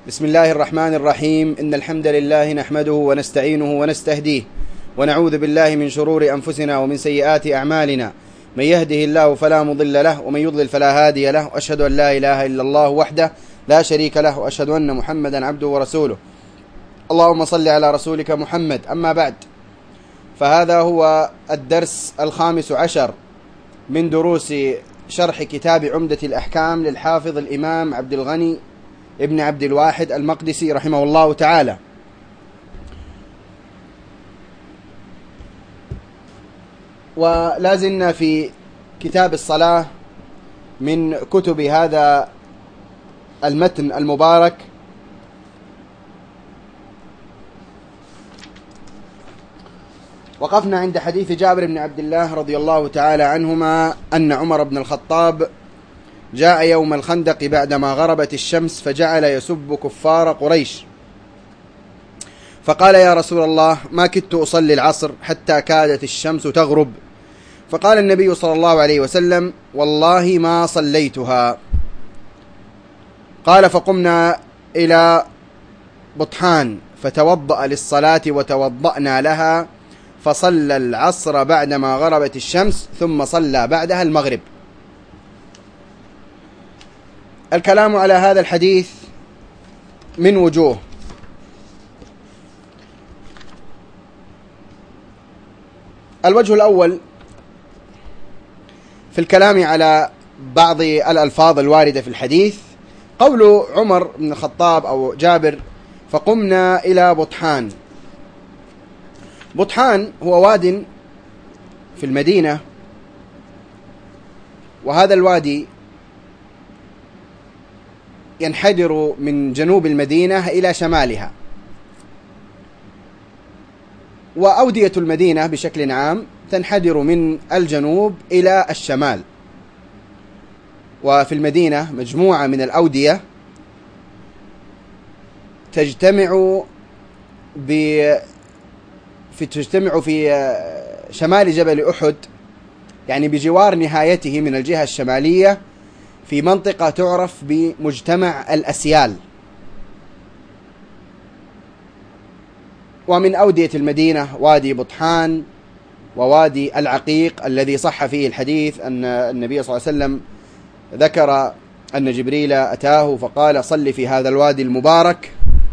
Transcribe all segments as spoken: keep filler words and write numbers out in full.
بسم الله الرحمن الرحيم. إن الحمد لله نحمده ونستعينه ونستهديه ونعوذ بالله من شرور أنفسنا ومن سيئات أعمالنا. من يهده الله فلا مضل له ومن يضلل فلا هادي له، وأشهد أن لا إله إلا الله وحده لا شريك له، وأشهد أن محمدا عبده ورسوله. اللهم صل على رسولك محمد. أما بعد، فهذا هو الدرس الخامس عشر من دروس شرح كتاب عمدة الأحكام للحافظ الإمام عبد الغني ابن عبد الواحد المقدسي رحمه الله تعالى. ولازلنا في كتاب الصلاة من كتب هذا المتن المبارك، وقفنا عند حديث جابر بن عبد الله رضي الله تعالى عنهما أن عمر بن الخطاب جاء يوم الخندق بعدما غربت الشمس فجعل يسب كفار قريش، فقال: يا رسول الله، ما كدت أصلي العصر حتى كادت الشمس تغرب. فقال النبي صلى الله عليه وسلم: والله ما صليتها. قال: فقمنا إلى بطحان فتوضأ للصلاة وتوضأنا لها، فصلى العصر بعدما غربت الشمس ثم صلى بعدها المغرب. الكلام على هذا الحديث من وجوه. الوجه الأول في الكلام على بعض الألفاظ الواردة في الحديث، قول عمر بن الخطاب أو جابر: فقمنا إلى بطحان. بطحان هو واد في المدينة، وهذا الوادي ينحدر من جنوب المدينة إلى شمالها، وأودية المدينة بشكل عام تنحدر من الجنوب إلى الشمال. وفي المدينة مجموعة من الأودية تجتمع ب في تجتمع في شمال جبل أحد، يعني بجوار نهايته من الجهة الشمالية، في منطقة تعرف بمجتمع الأسيال. ومن أودية المدينة وادي بطحان ووادي العقيق الذي صح فيه الحديث أن النبي صلى الله عليه وسلم ذكر أن جبريل أتاه فقال: صل في هذا الوادي المبارك.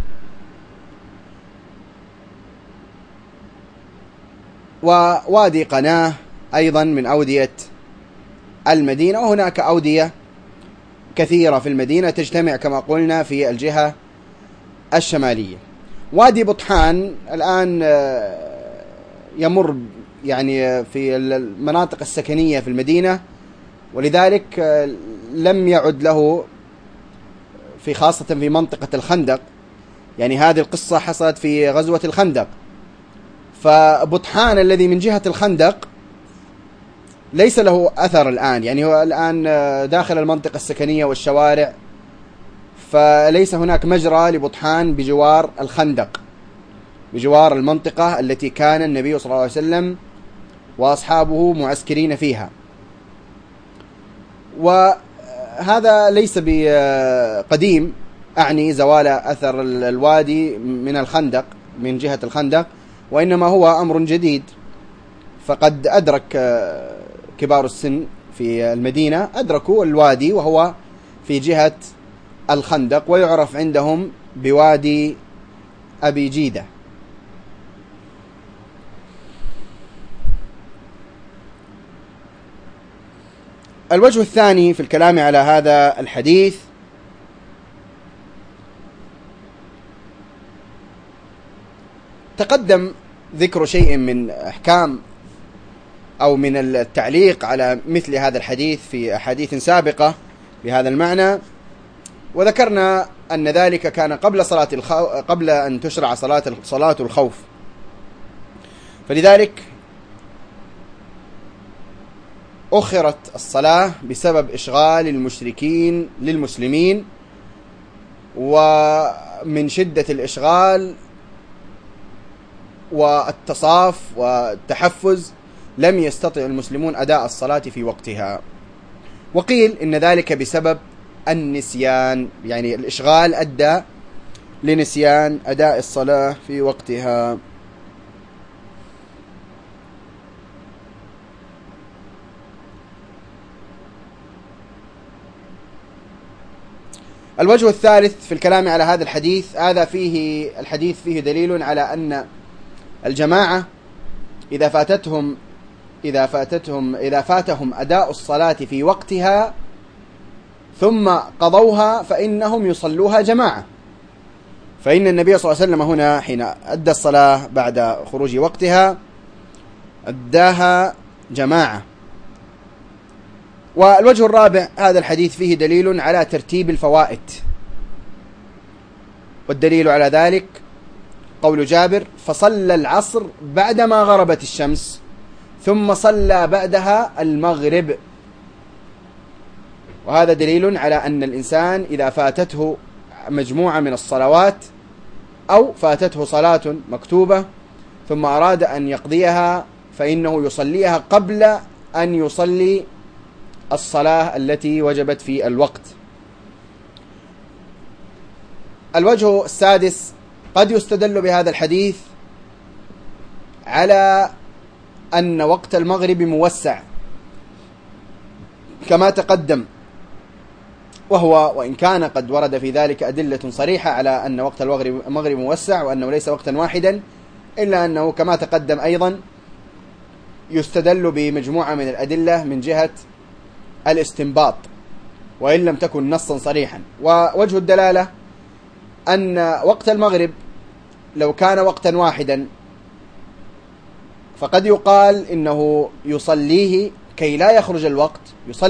ووادي قناه أيضا من أودية المدينة، وهناك أودية كثيرة في المدينة تجتمع كما قلنا في الجهة الشمالية. وادي بطحان الآن يمر يعني في المناطق السكنية في المدينة، ولذلك لم يعد له في خاصة في منطقة الخندق، يعني هذه القصة حصلت في غزوة الخندق. فبطحان الذي من جهة الخندق ليس له أثر الآن، يعني هو الآن داخل المنطقة السكنية والشوارع، فليس هناك مجرى لبطحان بجوار الخندق، بجوار المنطقة التي كان النبي صلى الله عليه وسلم وأصحابه معسكرين فيها. وهذا ليس بقديم، أعني زوال أثر الوادي من الخندق من جهة الخندق، وإنما هو أمر جديد. فقد أدرك كبار السن في المدينة أدركوا الوادي وهو في جهة الخندق، ويعرف عندهم بوادي أبي جيدة. الوجه الثاني في الكلام على هذا الحديث، تقدم ذكر شيء من أحكام أو من التعليق على مثل هذا الحديث في أحاديث سابقة بهذا المعنى، وذكرنا أن ذلك كان قبل صلاة الخو... قبل أن تشرع صلاة صلاة الخوف. فلذلك أخرت الصلاة بسبب إشغال المشركين للمسلمين، ومن شدة الإشغال والتصاف والتحفز لم يستطع المسلمون أداء الصلاة في وقتها. وقيل إن ذلك بسبب النسيان، يعني الإشغال أدى لنسيان أداء الصلاة في وقتها. الوجه الثالث في الكلام على هذا الحديث، هذا فيه الحديث فيه دليل على أن الجماعة إذا فاتتهم إذا فاتتهم إذا فاتهم أداء الصلاة في وقتها ثم قضوها فإنهم يصلوها جماعة، فإن النبي صلى الله عليه وسلم هنا حين أدى الصلاة بعد خروج وقتها أداها جماعة. والوجه الرابع، هذا الحديث فيه دليل على ترتيب الفوائد، والدليل على ذلك قول جابر: فصلى العصر بعدما غربت الشمس ثم صلى بعدها المغرب. وهذا دليل على أن الإنسان إذا فاتته مجموعة من الصلوات أو فاتته صلاة مكتوبة ثم أراد أن يقضيها فإنه يصليها قبل أن يصلي الصلاة التي وجبت في الوقت. الوجه السادس، قد يستدل بهذا الحديث على أن وقت المغرب موسع كما تقدم، وهو وإن كان قد ورد في ذلك أدلة صريحة على أن وقت المغرب موسع وأنه ليس وقتا واحدا، إلا أنه كما تقدم أيضا يستدل بمجموعة من الأدلة من جهة الاستنباط وإن لم تكن نصا صريحا. ووجه الدلالة أن وقت المغرب لو كان وقتا واحدا فقد يقال إنه يصليه كي لا يخرج الوقت، يصلي